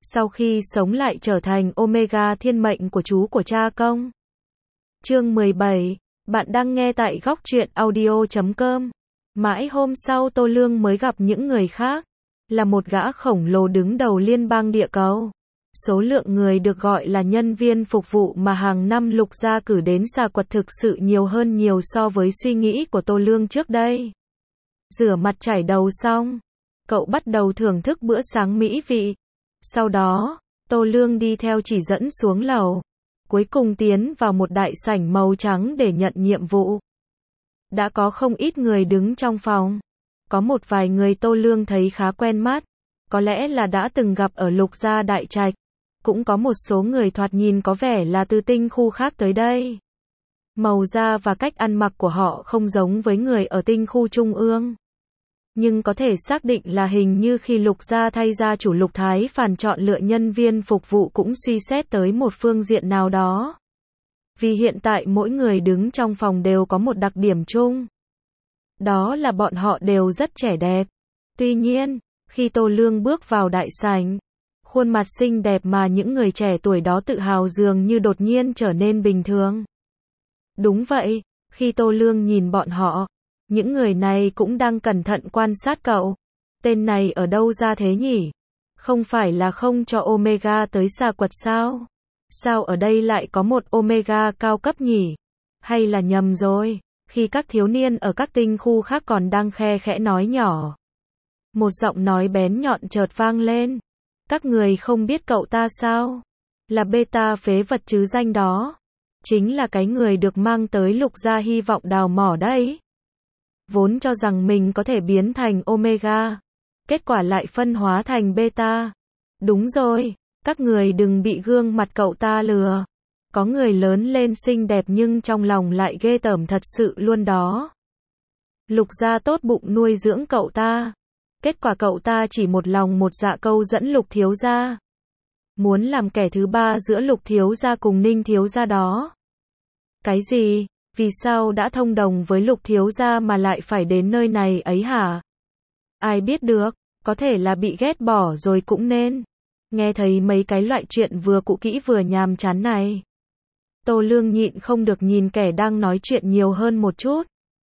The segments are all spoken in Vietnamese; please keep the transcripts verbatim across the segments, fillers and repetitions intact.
sau khi sống lại trở thành Omega thiên mệnh của chú của cha công. Chương mười bảy, bạn đang nghe tại góc truyện audio chấm com. Mãi hôm sau Tô Lương mới gặp những người khác, là một gã khổng lồ đứng đầu liên bang địa cầu. Số lượng người được gọi là nhân viên phục vụ mà hàng năm Lục gia cử đến Xà Quật thực sự nhiều hơn nhiều so với suy nghĩ của Tô Lương trước đây. Rửa mặt chải đầu xong, cậu bắt đầu thưởng thức bữa sáng mỹ vị. Sau đó, Tô Lương đi theo chỉ dẫn xuống lầu, cuối cùng tiến vào một đại sảnh màu trắng để nhận nhiệm vụ. Đã có không ít người đứng trong phòng. Có một vài người Tô Lương thấy khá quen mắt, có lẽ là đã từng gặp ở Lục gia đại trạch. Cũng có một số người thoạt nhìn có vẻ là từ tinh khu khác tới đây. Màu da và cách ăn mặc của họ không giống với người ở tinh khu trung ương. Nhưng có thể xác định là hình như khi Lục gia thay gia chủ Lục Thái Phàn chọn lựa nhân viên phục vụ cũng suy xét tới một phương diện nào đó. Vì hiện tại mỗi người đứng trong phòng đều có một đặc điểm chung. Đó là bọn họ đều rất trẻ đẹp. Tuy nhiên, khi Tô Lương bước vào đại sảnh, khuôn mặt xinh đẹp mà những người trẻ tuổi đó tự hào dường như đột nhiên trở nên bình thường. Đúng vậy, khi Tô Lương nhìn bọn họ, những người này cũng đang cẩn thận quan sát cậu. Tên này ở đâu ra thế nhỉ? Không phải là không cho Omega tới Xà Quật sao? Sao ở đây lại có một Omega cao cấp nhỉ? Hay là nhầm rồi? Khi các thiếu niên ở các tinh khu khác còn đang khe khẽ nói nhỏ, một giọng nói bén nhọn chợt vang lên. Các người không biết cậu ta sao? Là beta phế vật chứ danh đó. Chính là cái người được mang tới Lục gia hy vọng đào mỏ đấy. Vốn cho rằng mình có thể biến thành Omega, kết quả lại phân hóa thành beta. Đúng rồi, các người đừng bị gương mặt cậu ta lừa. Có người lớn lên xinh đẹp nhưng trong lòng lại ghê tởm thật sự luôn đó. Lục gia tốt bụng nuôi dưỡng cậu ta. Kết quả cậu ta chỉ một lòng một dạ câu dẫn Lục thiếu gia. Muốn làm kẻ thứ ba giữa Lục thiếu gia cùng Ninh thiếu gia đó. Cái gì? Vì sao đã thông đồng với Lục thiếu gia mà lại phải đến nơi này ấy hả? Ai biết được, có thể là bị ghét bỏ rồi cũng nên. Nghe thấy mấy cái loại chuyện vừa cũ kỹ vừa nhàm chán này, Tô Lương nhịn không được nhìn kẻ đang nói chuyện nhiều hơn một chút.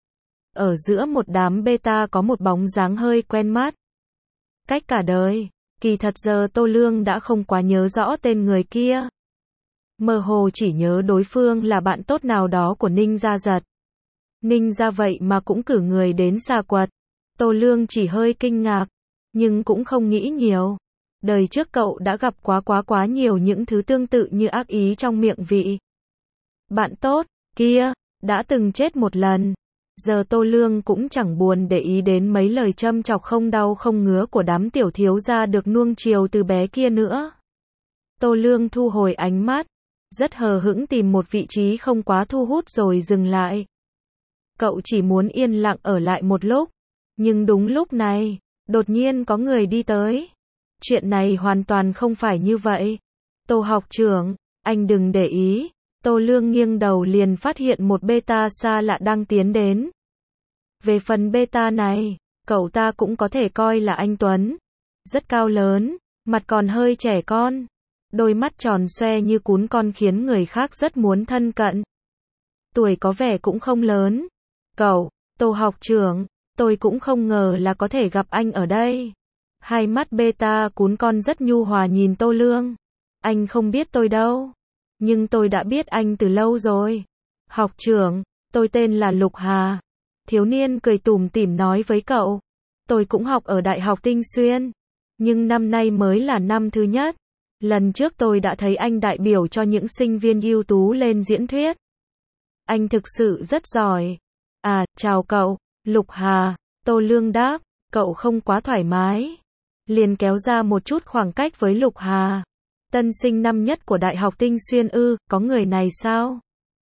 Ở giữa một đám beta có một bóng dáng hơi quen mắt. Cách cả đời, kỳ thật giờ Tô Lương đã không quá nhớ rõ tên người kia. Mơ hồ chỉ nhớ đối phương là bạn tốt nào đó của Ninh Gia Giật. Ninh Gia vậy mà cũng cử người đến Xà Quật. Tô Lương chỉ hơi kinh ngạc, nhưng cũng không nghĩ nhiều. Đời trước cậu đã gặp quá quá quá nhiều những thứ tương tự như ác ý trong miệng vị bạn tốt kia, đã từng chết một lần. Giờ Tô Lương cũng chẳng buồn để ý đến mấy lời châm chọc không đau không ngứa của đám tiểu thiếu gia được nuông chiều từ bé kia nữa. Tô Lương thu hồi ánh mắt, rất hờ hững tìm một vị trí không quá thu hút rồi dừng lại. Cậu chỉ muốn yên lặng ở lại một lúc, nhưng đúng lúc này, đột nhiên có người đi tới. Chuyện này hoàn toàn không phải như vậy. Tô học trưởng, anh đừng để ý. Tô Lương nghiêng đầu liền phát hiện một beta xa lạ đang tiến đến. Về phần beta này, cậu ta cũng có thể coi là anh Tuấn. Rất cao lớn, mặt còn hơi trẻ con. Đôi mắt tròn xoe như cún con khiến người khác rất muốn thân cận. Tuổi có vẻ cũng không lớn. Cậu, Tô học trưởng, tôi cũng không ngờ là có thể gặp anh ở đây. Hai mắt beta cún con rất nhu hòa nhìn Tô Lương. Anh không biết tôi đâu. Nhưng tôi đã biết anh từ lâu rồi. Học trưởng, tôi tên là Lục Hà. Thiếu niên cười tủm tỉm nói với cậu. Tôi cũng học ở Đại học Tinh Xuyên. Nhưng năm nay mới là năm thứ nhất. Lần trước tôi đã thấy anh đại biểu cho những sinh viên ưu tú lên diễn thuyết. Anh thực sự rất giỏi. À, chào cậu, Lục Hà. Tô Lương đáp, cậu không quá thoải mái. Liền kéo ra một chút khoảng cách với Lục Hà. Tân sinh năm nhất của Đại học Tinh Xuyên ư, có người này sao?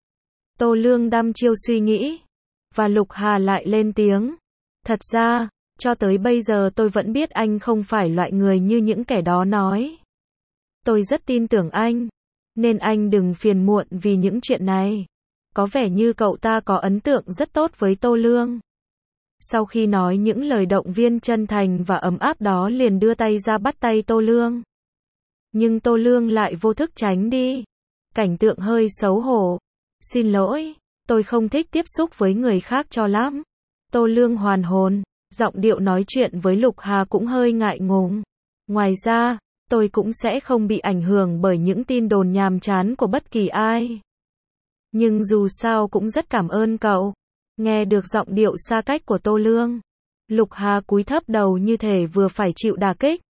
Tô Lương đăm chiêu suy nghĩ. Và Lục Hà lại lên tiếng. Thật ra, cho tới bây giờ tôi vẫn biết anh không phải loại người như những kẻ đó nói. Tôi rất tin tưởng anh. Nên anh đừng phiền muộn vì những chuyện này. Có vẻ như cậu ta có ấn tượng rất tốt với Tô Lương. Sau khi nói những lời động viên chân thành và ấm áp đó liền đưa tay ra bắt tay Tô Lương. Nhưng Tô Lương lại vô thức tránh đi. Cảnh tượng hơi xấu hổ. Xin lỗi, tôi không thích tiếp xúc với người khác cho lắm. Tô Lương hoàn hồn, giọng điệu nói chuyện với Lục Hà cũng hơi ngại ngùng. Ngoài ra, tôi cũng sẽ không bị ảnh hưởng bởi những tin đồn nhàm chán của bất kỳ ai. Nhưng dù sao cũng rất cảm ơn cậu. Nghe được giọng điệu xa cách của Tô Lương, Lục Hà cúi thấp đầu như thể vừa phải chịu đả kích.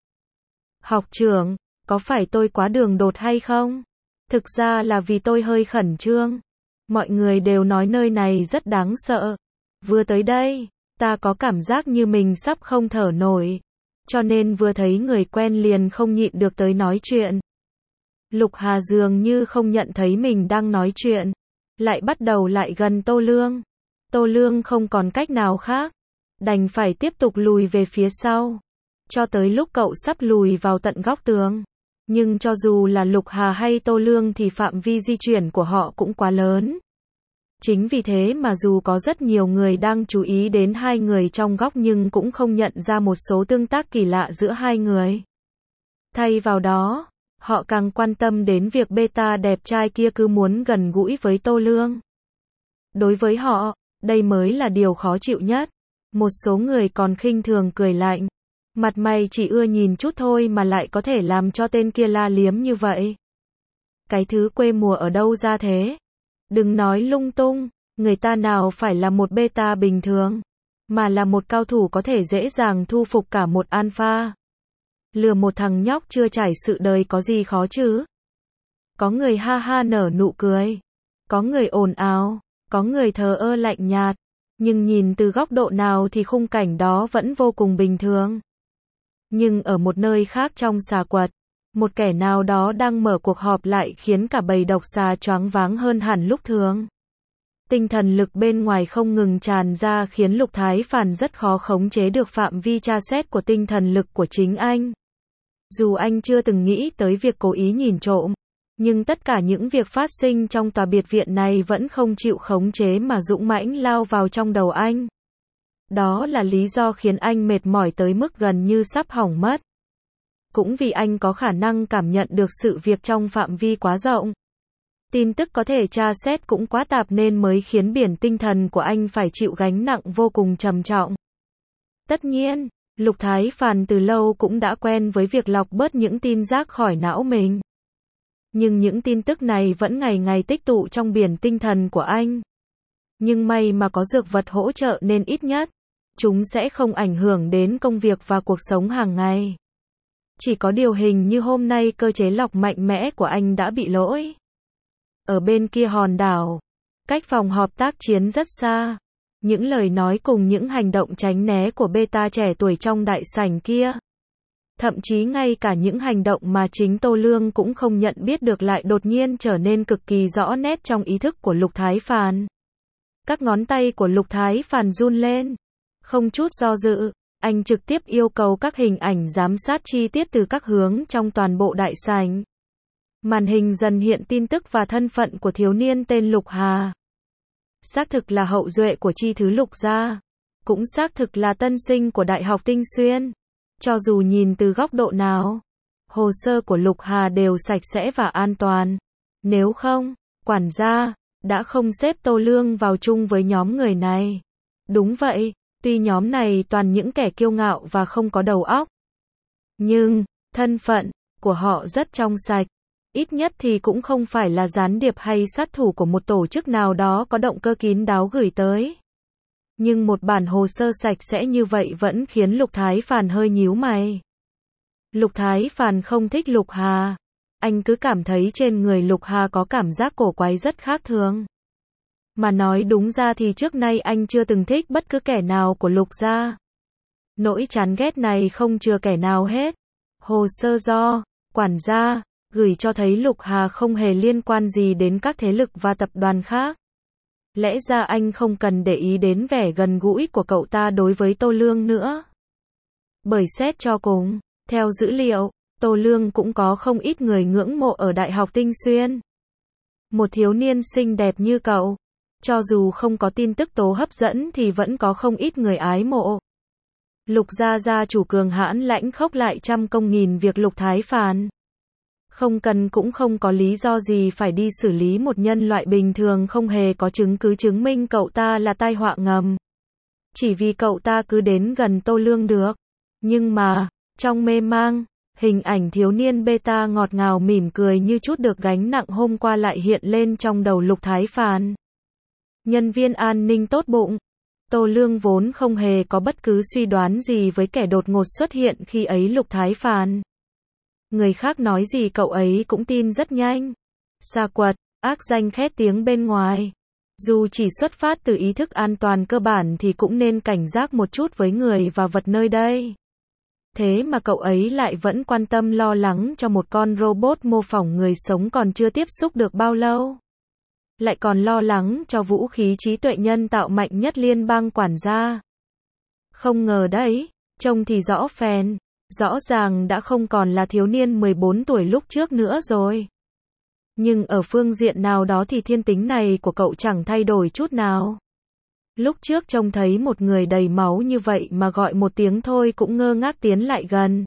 Học trưởng, có phải tôi quá đường đột hay không? Thực ra là vì tôi hơi khẩn trương. Mọi người đều nói nơi này rất đáng sợ. Vừa tới đây, ta có cảm giác như mình sắp không thở nổi. Cho nên vừa thấy người quen liền không nhịn được tới nói chuyện. Lục Hà dường như không nhận thấy mình đang nói chuyện. Lại bắt đầu lại gần Tô Lương. Tô Lương không còn cách nào khác. Đành phải tiếp tục lùi về phía sau. Cho tới lúc cậu sắp lùi vào tận góc tường. Nhưng cho dù là Lục Hà hay Tô Lương thì phạm vi di chuyển của họ cũng quá lớn. Chính vì thế mà dù có rất nhiều người đang chú ý đến hai người trong góc nhưng cũng không nhận ra một số tương tác kỳ lạ giữa hai người. Thay vào đó, họ càng quan tâm đến việc beta đẹp trai kia cứ muốn gần gũi với Tô Lương. Đối với họ, đây mới là điều khó chịu nhất. Một số người còn khinh thường cười lạnh. Mặt mày chỉ ưa nhìn chút thôi mà lại có thể làm cho tên kia la liếm như vậy. Cái thứ quê mùa ở đâu ra thế? Đừng nói lung tung, người ta nào phải là một beta bình thường, mà là một cao thủ có thể dễ dàng thu phục cả một alpha. Lừa một thằng nhóc chưa trải sự đời có gì khó chứ? Có người ha ha nở nụ cười, có người ồn ào, có người thờ ơ lạnh nhạt, nhưng nhìn từ góc độ nào thì khung cảnh đó vẫn vô cùng bình thường. Nhưng ở một nơi khác trong xà quật, một kẻ nào đó đang mở cuộc họp lại khiến cả bầy độc xà choáng váng hơn hẳn lúc thường. Tinh thần lực bên ngoài không ngừng tràn ra khiến Lục Thái Phàn rất khó khống chế được phạm vi tra xét của tinh thần lực của chính anh. Dù anh chưa từng nghĩ tới việc cố ý nhìn trộm, nhưng tất cả những việc phát sinh trong tòa biệt viện này vẫn không chịu khống chế mà dũng mãnh lao vào trong đầu anh. Đó là lý do khiến anh mệt mỏi tới mức gần như sắp hỏng mất. Cũng vì anh có khả năng cảm nhận được sự việc trong phạm vi quá rộng. Tin tức có thể tra xét cũng quá tạp nên mới khiến biển tinh thần của anh phải chịu gánh nặng vô cùng trầm trọng. Tất nhiên, Lục Thái Phàn từ lâu cũng đã quen với việc lọc bớt những tin rác khỏi não mình. Nhưng những tin tức này vẫn ngày ngày tích tụ trong biển tinh thần của anh. Nhưng may mà có dược vật hỗ trợ nên ít nhất, chúng sẽ không ảnh hưởng đến công việc và cuộc sống hàng ngày. Chỉ có điều hình như hôm nay cơ chế lọc mạnh mẽ của anh đã bị lỗi. Ở bên kia hòn đảo, cách phòng họp tác chiến rất xa. Những lời nói cùng những hành động tránh né của beta trẻ tuổi trong đại sảnh kia. Thậm chí ngay cả những hành động mà chính Tô Lương cũng không nhận biết được lại đột nhiên trở nên cực kỳ rõ nét trong ý thức của Lục Thái Phàn. Các ngón tay của Lục Thái Phàn run lên. Không chút do dự, anh trực tiếp yêu cầu các hình ảnh giám sát chi tiết từ các hướng trong toàn bộ đại sảnh. Màn hình dần hiện tin tức và thân phận của thiếu niên tên Lục Hà. Xác thực là hậu duệ của chi thứ Lục gia. Cũng xác thực là tân sinh của Đại học Tinh Xuyên. Cho dù nhìn từ góc độ nào, hồ sơ của Lục Hà đều sạch sẽ và an toàn. Nếu không, quản gia đã không xếp Tô Lương vào chung với nhóm người này. Đúng vậy, tuy nhóm này toàn những kẻ kiêu ngạo và không có đầu óc. Nhưng, thân phận của họ rất trong sạch. Ít nhất thì cũng không phải là gián điệp hay sát thủ của một tổ chức nào đó có động cơ kín đáo gửi tới. Nhưng một bản hồ sơ sạch sẽ như vậy vẫn khiến Lục Thái Phàn hơi nhíu mày. Lục Thái Phàn không thích Lục Hà. Anh cứ cảm thấy trên người Lục Hà có cảm giác cổ quái rất khác thường. Mà nói đúng ra thì trước nay anh chưa từng thích bất cứ kẻ nào của Lục gia. Nỗi chán ghét này không chừa kẻ nào hết. Hồ sơ do quản gia gửi cho thấy Lục Hà không hề liên quan gì đến các thế lực và tập đoàn khác. Lẽ ra anh không cần để ý đến vẻ gần gũi của cậu ta đối với Tô Lương nữa. Bởi xét cho cùng, theo dữ liệu, Tô Lương cũng có không ít người ngưỡng mộ ở Đại học Tinh Xuyên. Một thiếu niên xinh đẹp như cậu, cho dù không có tin tức tố hấp dẫn thì vẫn có không ít người ái mộ. Lục gia gia chủ cường hãn lãnh khốc lại trăm công nghìn việc Lục Thái Phàn. Không cần cũng không có lý do gì phải đi xử lý một nhân loại bình thường không hề có chứng cứ chứng minh cậu ta là tai họa ngầm. Chỉ vì cậu ta cứ đến gần Tô Lương được. Nhưng mà, trong mê mang, hình ảnh thiếu niên beta ngọt ngào mỉm cười như chút được gánh nặng hôm qua lại hiện lên trong đầu Lục Thái Phàn. Nhân viên an ninh tốt bụng. Tô Lương vốn không hề có bất cứ suy đoán gì với kẻ đột ngột xuất hiện khi ấy Lục Thái Phàn. Người khác nói gì cậu ấy cũng tin rất nhanh. Sa quật, ác danh khét tiếng bên ngoài. Dù chỉ xuất phát từ ý thức an toàn cơ bản thì cũng nên cảnh giác một chút với người và vật nơi đây. Thế mà cậu ấy lại vẫn quan tâm lo lắng cho một con robot mô phỏng người sống còn chưa tiếp xúc được bao lâu. Lại còn lo lắng cho vũ khí trí tuệ nhân tạo mạnh nhất liên bang quản gia. Không ngờ đấy, trông thì rõ phèn, rõ ràng đã không còn là thiếu niên mười bốn tuổi lúc trước nữa rồi. Nhưng ở phương diện nào đó thì thiên tính này của cậu chẳng thay đổi chút nào. Lúc trước trông thấy một người đầy máu như vậy mà gọi một tiếng thôi cũng ngơ ngác tiến lại gần.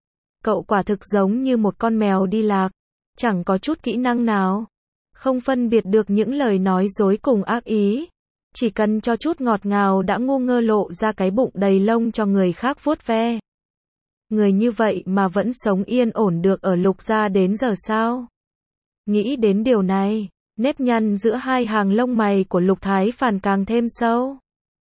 Cậu quả thực giống như một con mèo đi lạc, chẳng có chút kỹ năng nào. Không phân biệt được những lời nói dối cùng ác ý. Chỉ cần cho chút ngọt ngào đã ngu ngơ lộ ra cái bụng đầy lông cho người khác vuốt ve. Người như vậy mà vẫn sống yên ổn được ở Lục gia đến giờ sao? Nghĩ đến điều này, nếp nhăn giữa hai hàng lông mày của Lục Thái Phàn càng thêm sâu.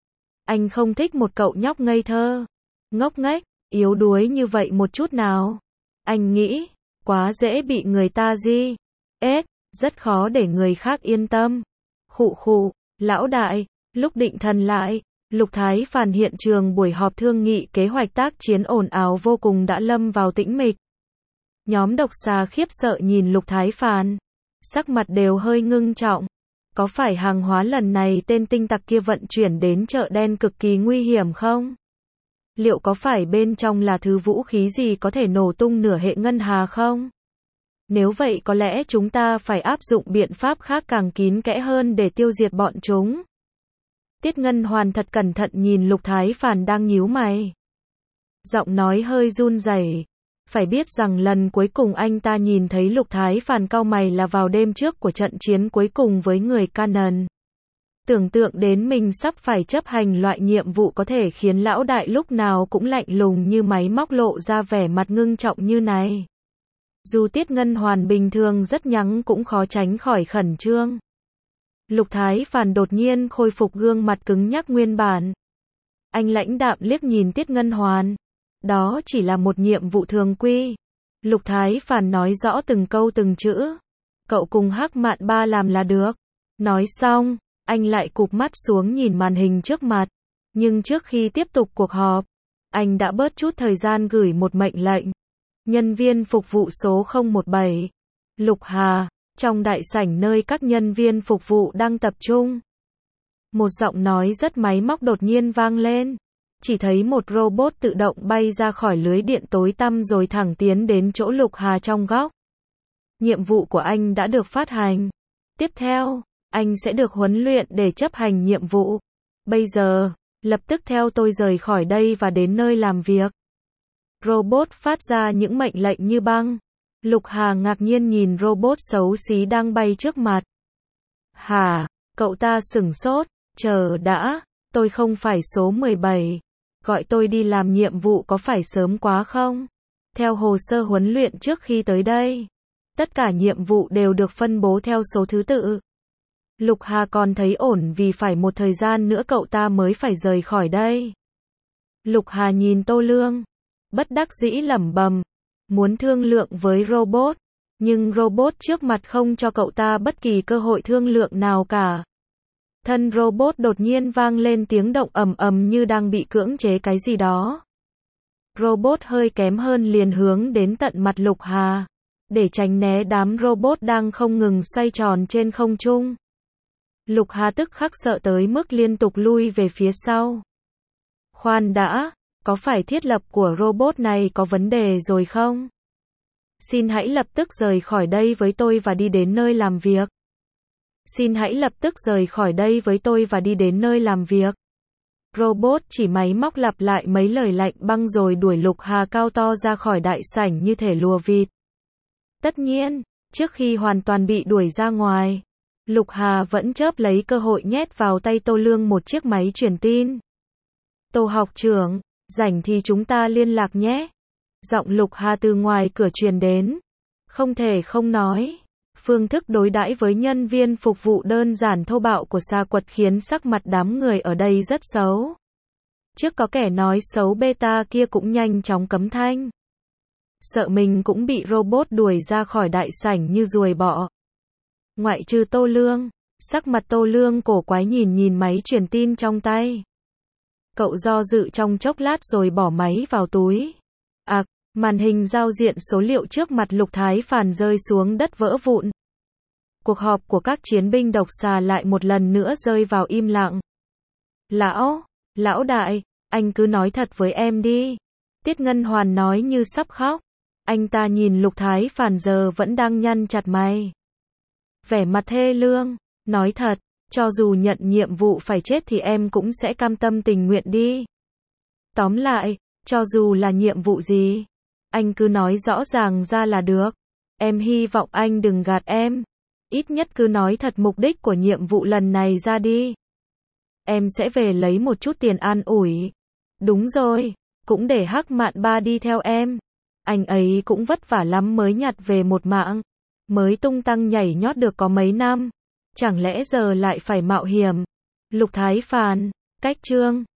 Anh không thích một cậu nhóc ngây thơ, ngốc nghếch, yếu đuối như vậy một chút nào. Anh nghĩ, quá dễ bị người ta di ết, rất khó để người khác yên tâm. Khụ khụ, lão đại, lúc định thần lại, Lục Thái Phàn hiện trường buổi họp thương nghị kế hoạch tác chiến ồn ào vô cùng đã lâm vào tĩnh mịch. Nhóm độc xà khiếp sợ nhìn Lục Thái Phàn, sắc mặt đều hơi ngưng trọng. Có phải hàng hóa lần này tên tinh tặc kia vận chuyển đến chợ đen cực kỳ nguy hiểm không? Liệu có phải bên trong là thứ vũ khí gì có thể nổ tung nửa hệ ngân hà không? Nếu vậy có lẽ chúng ta phải áp dụng biện pháp khác càng kín kẽ hơn để tiêu diệt bọn chúng. Tiết Ngân Hoàn thật cẩn thận nhìn Lục Thái Phàn đang nhíu mày. Giọng nói hơi run rẩy. Phải biết rằng lần cuối cùng anh ta nhìn thấy Lục Thái Phàn cau mày là vào đêm trước của trận chiến cuối cùng với người Canaan. Tưởng tượng đến mình sắp phải chấp hành loại nhiệm vụ có thể khiến lão đại lúc nào cũng lạnh lùng như máy móc lộ ra vẻ mặt ngưng trọng như này. Dù Tiết Ngân Hoàn bình thường rất nhắng cũng khó tránh khỏi khẩn trương. Lục Thái Phàn đột nhiên khôi phục gương mặt cứng nhắc nguyên bản. Anh lãnh đạm liếc nhìn Tiết Ngân Hoàn. Đó chỉ là một nhiệm vụ thường quy. Lục Thái Phàn nói rõ từng câu từng chữ. Cậu cùng Hắc Mạn Ba làm là được. Nói xong, anh lại cụp mắt xuống nhìn màn hình trước mặt. Nhưng trước khi tiếp tục cuộc họp, anh đã bớt chút thời gian gửi một mệnh lệnh. Nhân viên phục vụ số không một bảy. Lục Hà, trong đại sảnh nơi các nhân viên phục vụ đang tập trung. Một giọng nói rất máy móc đột nhiên vang lên. Chỉ thấy một robot tự động bay ra khỏi lưới điện tối tăm rồi thẳng tiến đến chỗ Lục Hà trong góc. Nhiệm vụ của anh đã được phát hành. Tiếp theo, anh sẽ được huấn luyện để chấp hành nhiệm vụ. Bây giờ, lập tức theo tôi rời khỏi đây và đến nơi làm việc. Robot phát ra những mệnh lệnh như băng. Lục Hà ngạc nhiên nhìn robot xấu xí đang bay trước mặt. Hả? Cậu ta sửng sốt. Chờ đã, tôi không phải số mười bảy. Gọi tôi đi làm nhiệm vụ có phải sớm quá không? Theo hồ sơ huấn luyện trước khi tới đây, tất cả nhiệm vụ đều được phân bố theo số thứ tự. Lục Hà còn thấy ổn vì phải một thời gian nữa cậu ta mới phải rời khỏi đây. Lục Hà nhìn Tô Lương, bất đắc dĩ lẩm bẩm, muốn thương lượng với robot, nhưng robot trước mặt không cho cậu ta bất kỳ cơ hội thương lượng nào cả. Thân robot đột nhiên vang lên tiếng động ầm ầm như đang bị cưỡng chế cái gì đó. Robot hơi kém hơn liền hướng đến tận mặt Lục Hà, để tránh né đám robot đang không ngừng xoay tròn trên không trung. Lục Hà tức khắc sợ tới mức liên tục lui về phía sau. Khoan đã, có phải thiết lập của robot này có vấn đề rồi không? Xin hãy lập tức rời khỏi đây với tôi và đi đến nơi làm việc. Xin hãy lập tức rời khỏi đây với tôi và đi đến nơi làm việc. Robot chỉ máy móc lặp lại mấy lời lạnh băng rồi đuổi Lục Hà cao to ra khỏi đại sảnh như thể lùa vịt. Tất nhiên, trước khi hoàn toàn bị đuổi ra ngoài, Lục Hà vẫn chớp lấy cơ hội nhét vào tay Tô Lương một chiếc máy truyền tin. Tô học trưởng, rảnh thì chúng ta liên lạc nhé. Giọng Lục Hà từ ngoài cửa truyền đến. Không thể không nói, phương thức đối đãi với nhân viên phục vụ đơn giản thô bạo của Sa Quật khiến sắc mặt đám người ở đây rất xấu. Trước có kẻ nói xấu beta kia cũng nhanh chóng cấm thanh. Sợ mình cũng bị robot đuổi ra khỏi đại sảnh như ruồi bọ. Ngoại trừ Tô Lương, sắc mặt Tô Lương cổ quái nhìn nhìn máy truyền tin trong tay. Cậu do dự trong chốc lát rồi bỏ máy vào túi. À, màn hình giao diện số liệu trước mặt Lục Thái Phàn rơi xuống đất vỡ vụn. Cuộc họp của các chiến binh độc xà lại một lần nữa rơi vào im lặng. Lão, lão đại, anh cứ nói thật với em đi. Tiết Ngân Hoàn nói như sắp khóc. Anh ta nhìn Lục Thái Phàn giờ vẫn đang nhăn chặt mày. Vẻ mặt thê lương, nói thật, cho dù nhận nhiệm vụ phải chết thì em cũng sẽ cam tâm tình nguyện đi. Tóm lại, cho dù là nhiệm vụ gì, anh cứ nói rõ ràng ra là được. Em hy vọng anh đừng gạt em. Ít nhất cứ nói thật mục đích của nhiệm vụ lần này ra đi. Em sẽ về lấy một chút tiền an ủi. Đúng rồi, cũng để Hắc Mạn Ba đi theo em. Anh ấy cũng vất vả lắm mới nhặt về một mạng. Mới tung tăng nhảy nhót được có mấy năm. Chẳng lẽ giờ lại phải mạo hiểm. Lục Thái Phàn, cách chương.